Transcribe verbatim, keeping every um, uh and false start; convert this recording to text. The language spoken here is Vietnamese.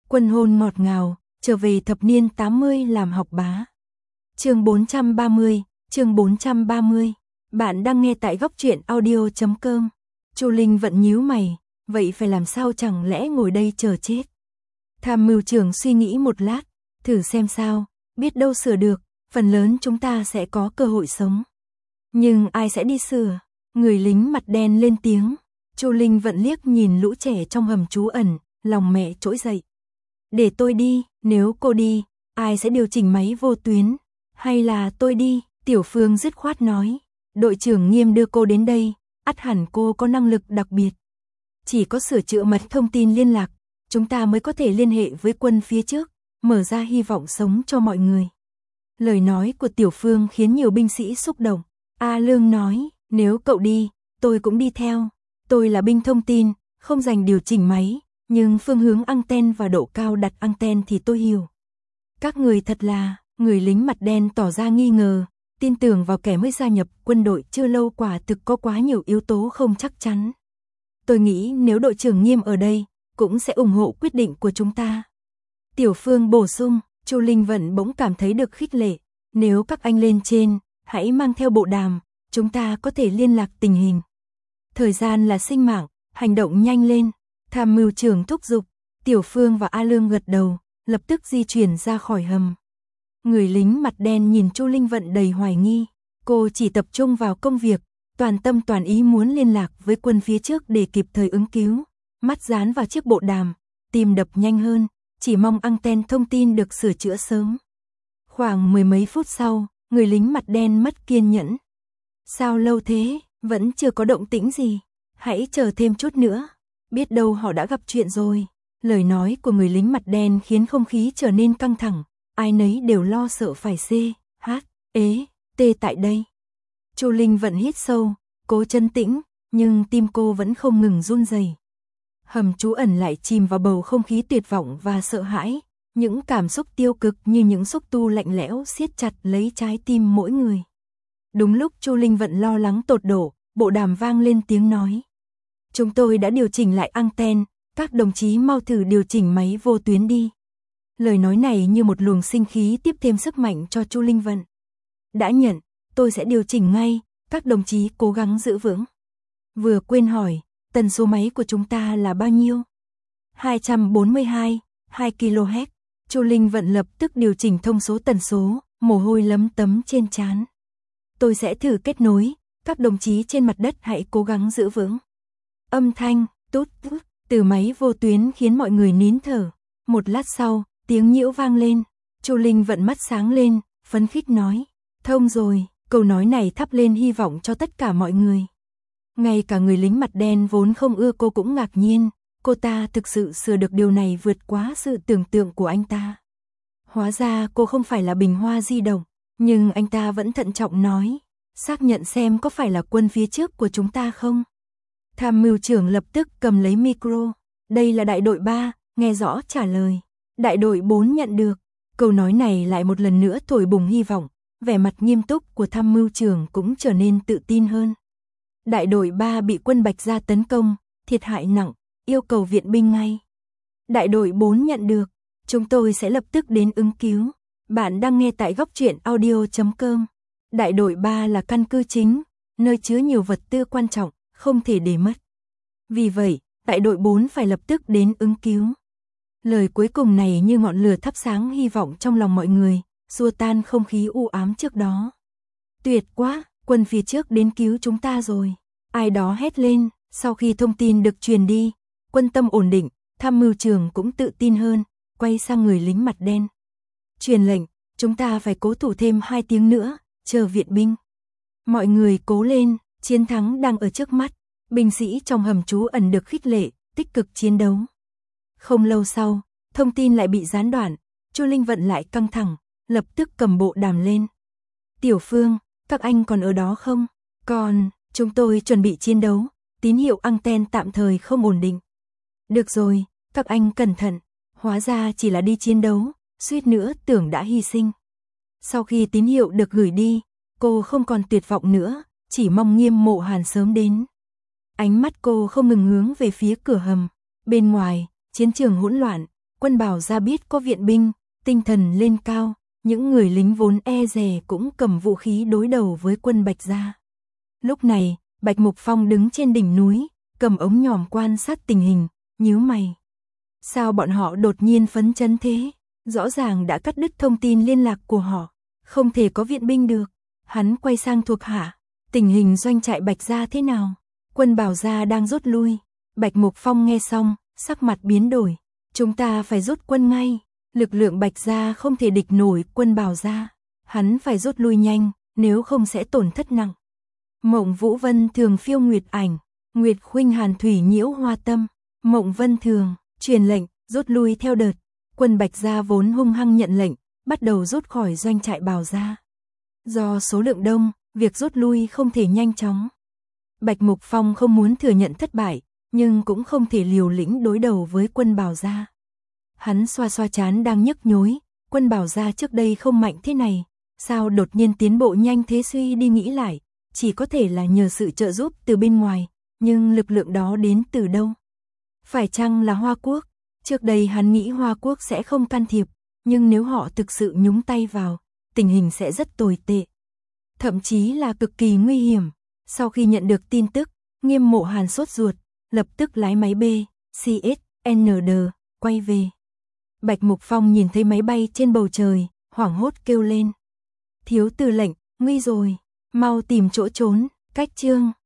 Quân hôn ngọt ngào, trở về thập niên tám mươi làm học bá. Chương bốn trăm ba mươi, chương bốn trăm ba mươi. Bạn đang nghe tại góc truyện audio chấm com. Chu Linh vẫn nhíu mày, vậy phải làm sao, chẳng lẽ ngồi đây chờ chết? Tham mưu trưởng suy nghĩ một lát, thử xem sao, biết đâu sửa được, phần lớn chúng ta sẽ có cơ hội sống. Nhưng ai sẽ đi sửa? Người lính mặt đen lên tiếng. Chu Linh vẫn liếc nhìn lũ trẻ trong hầm trú ẩn, lòng mẹ trỗi dậy. Để tôi đi, nếu cô đi, ai sẽ điều chỉnh máy vô tuyến? Hay là tôi đi? Tiểu Phương dứt khoát nói. Đội trưởng Nghiêm đưa cô đến đây, ắt hẳn cô có năng lực đặc biệt. Chỉ có sửa chữa mật thông tin liên lạc, chúng ta mới có thể liên hệ với quân phía trước, mở ra hy vọng sống cho mọi người. Lời nói của Tiểu Phương khiến nhiều binh sĩ xúc động. A Lương nói, nếu cậu đi, tôi cũng đi theo. Tôi là binh thông tin, không dành điều chỉnh máy, nhưng phương hướng anten và độ cao đặt anten thì tôi hiểu. Các người thật là, người lính mặt đen tỏ ra nghi ngờ, tin tưởng vào kẻ mới gia nhập quân đội chưa lâu, quả thực có quá nhiều yếu tố không chắc chắn. Tôi nghĩ nếu đội trưởng Nghiêm ở đây, cũng sẽ ủng hộ quyết định của chúng ta. Tiểu Phương bổ sung. Chu Linh Vận bỗng cảm thấy được khích lệ. Nếu các anh lên trên, hãy mang theo bộ đàm, chúng ta có thể liên lạc tình hình. Thời gian là sinh mạng, hành động nhanh lên. Tham mưu trưởng thúc giục. Tiểu Phương và A Lương gật đầu, lập tức di chuyển ra khỏi hầm. Người lính mặt đen nhìn Chu Linh Vận đầy hoài nghi. Cô chỉ tập trung vào công việc, toàn tâm toàn ý muốn liên lạc với quân phía trước để kịp thời ứng cứu. Mắt dán vào chiếc bộ đàm, tim đập nhanh hơn, chỉ mong anten thông tin được sửa chữa sớm. Khoảng mười mấy phút sau, người lính mặt đen mất kiên nhẫn. Sao lâu thế, vẫn chưa có động tĩnh gì? Hãy chờ thêm chút nữa, biết đâu họ đã gặp chuyện rồi. Lời nói của người lính mặt đen khiến không khí trở nên căng thẳng, ai nấy đều lo sợ phải xê, hát, ế, tê tại đây. Chu Linh Vận hít sâu, cố trấn tĩnh, nhưng tim cô vẫn không ngừng run rẩy. Hầm trú ẩn lại chìm vào bầu không khí tuyệt vọng và sợ hãi, những cảm xúc tiêu cực như những xúc tu lạnh lẽo siết chặt lấy trái tim mỗi người. Đúng lúc Chu Linh Vận lo lắng tột độ, bộ đàm vang lên tiếng nói. Chúng tôi đã điều chỉnh lại anten, các đồng chí mau thử điều chỉnh máy vô tuyến đi. Lời nói này như một luồng sinh khí tiếp thêm sức mạnh cho Chu Linh Vận. Đã nhận, tôi sẽ điều chỉnh ngay, các đồng chí cố gắng giữ vững. Vừa quên hỏi, tần số máy của chúng ta là bao nhiêu? hai trăm bốn mươi hai, hai ki lô héc. Chu Linh Vận lập tức điều chỉnh thông số tần số, mồ hôi lấm tấm trên trán. Tôi sẽ thử kết nối, các đồng chí trên mặt đất hãy cố gắng giữ vững. Âm thanh, tút tút, từ máy vô tuyến khiến mọi người nín thở. Một lát sau, tiếng nhiễu vang lên. Chu Linh Vận mắt sáng lên, phấn khích nói. Thông rồi, câu nói này thắp lên hy vọng cho tất cả mọi người. Ngay cả người lính mặt đen vốn không ưa cô cũng ngạc nhiên, cô ta thực sự sửa được điều này vượt quá sự tưởng tượng của anh ta. Hóa ra cô không phải là bình hoa di động, nhưng anh ta vẫn thận trọng nói, xác nhận xem có phải là quân phía trước của chúng ta không. Tham mưu trưởng lập tức cầm lấy micro, đây là đại đội ba, nghe rõ trả lời. Đại đội bốn nhận được, câu nói này lại một lần nữa thổi bùng hy vọng, vẻ mặt nghiêm túc của tham mưu trưởng cũng trở nên tự tin hơn. Đại đội ba bị quân Bạch Gia tấn công, thiệt hại nặng, yêu cầu viện binh ngay. Đại đội bốn nhận được, chúng tôi sẽ lập tức đến ứng cứu. Bạn đang nghe tại góc truyện audio chấm com. Đại đội ba là căn cứ chính, nơi chứa nhiều vật tư quan trọng, không thể để mất. Vì vậy, đại đội bốn phải lập tức đến ứng cứu. Lời cuối cùng này như ngọn lửa thắp sáng hy vọng trong lòng mọi người, xua tan không khí u ám trước đó. Tuyệt quá, quân phía trước đến cứu chúng ta rồi. Ai đó hét lên, sau khi thông tin được truyền đi, quân tâm ổn định, tham mưu trưởng cũng tự tin hơn, quay sang người lính mặt đen. Truyền lệnh, chúng ta phải cố thủ thêm hai tiếng nữa, chờ viện binh. Mọi người cố lên, chiến thắng đang ở trước mắt, binh sĩ trong hầm trú ẩn được khích lệ, tích cực chiến đấu. Không lâu sau, thông tin lại bị gián đoạn, Chu Linh Vận lại căng thẳng, lập tức cầm bộ đàm lên. Tiểu Phương, các anh còn ở đó không? Còn, chúng tôi chuẩn bị chiến đấu, tín hiệu anten tạm thời không ổn định. Được rồi, các anh cẩn thận, hóa ra chỉ là đi chiến đấu, suýt nữa tưởng đã hy sinh. Sau khi tín hiệu được gửi đi, cô không còn tuyệt vọng nữa, chỉ mong Nghiêm Mộ Hàn sớm đến. Ánh mắt cô không ngừng hướng về phía cửa hầm, bên ngoài, chiến trường hỗn loạn, Quân Bảo Gia biết có viện binh, tinh thần lên cao, những người lính vốn e dè cũng cầm vũ khí đối đầu với quân Bạch Gia. Lúc này, Bạch Mục Phong đứng trên đỉnh núi, cầm ống nhòm quan sát tình hình, nhíu mày. Sao bọn họ đột nhiên phấn chấn thế? Rõ ràng đã cắt đứt thông tin liên lạc của họ, không thể có viện binh được. Hắn quay sang thuộc hạ, tình hình doanh trại Bạch Gia thế nào? Quân Bảo Gia đang rút lui. Bạch Mục Phong nghe xong, sắc mặt biến đổi. Chúng ta phải rút quân ngay, lực lượng Bạch Gia không thể địch nổi quân Bảo Gia. Hắn phải rút lui nhanh, nếu không sẽ tổn thất nặng. Mộng Vũ Vân Thường phiêu nguyệt ảnh, Nguyệt Khuynh Hàn Thủy nhiễu hoa tâm. Mộng Vân Thường, truyền lệnh, rút lui theo đợt. Quân Bạch Gia vốn hung hăng nhận lệnh, bắt đầu rút khỏi doanh trại Bảo Gia. Do số lượng đông, việc rút lui không thể nhanh chóng. Bạch Mục Phong không muốn thừa nhận thất bại, nhưng cũng không thể liều lĩnh đối đầu với quân Bảo Gia. Hắn xoa xoa trán đang nhức nhối, quân Bảo Gia trước đây không mạnh thế này, sao đột nhiên tiến bộ nhanh thế? Suy đi nghĩ lại, chỉ có thể là nhờ sự trợ giúp từ bên ngoài, nhưng lực lượng đó đến từ đâu? Phải chăng là Hoa Quốc? Trước đây hắn nghĩ Hoa Quốc sẽ không can thiệp, nhưng nếu họ thực sự nhúng tay vào, tình hình sẽ rất tồi tệ. Thậm chí là cực kỳ nguy hiểm. Sau khi nhận được tin tức, Nghiêm Mộ Hàn sốt ruột, lập tức lái máy B, xê ét, en đê, quay về. Bạch Mục Phong nhìn thấy máy bay trên bầu trời, hoảng hốt kêu lên. Thiếu tư lệnh, nguy rồi, mau tìm chỗ trốn. Cách chương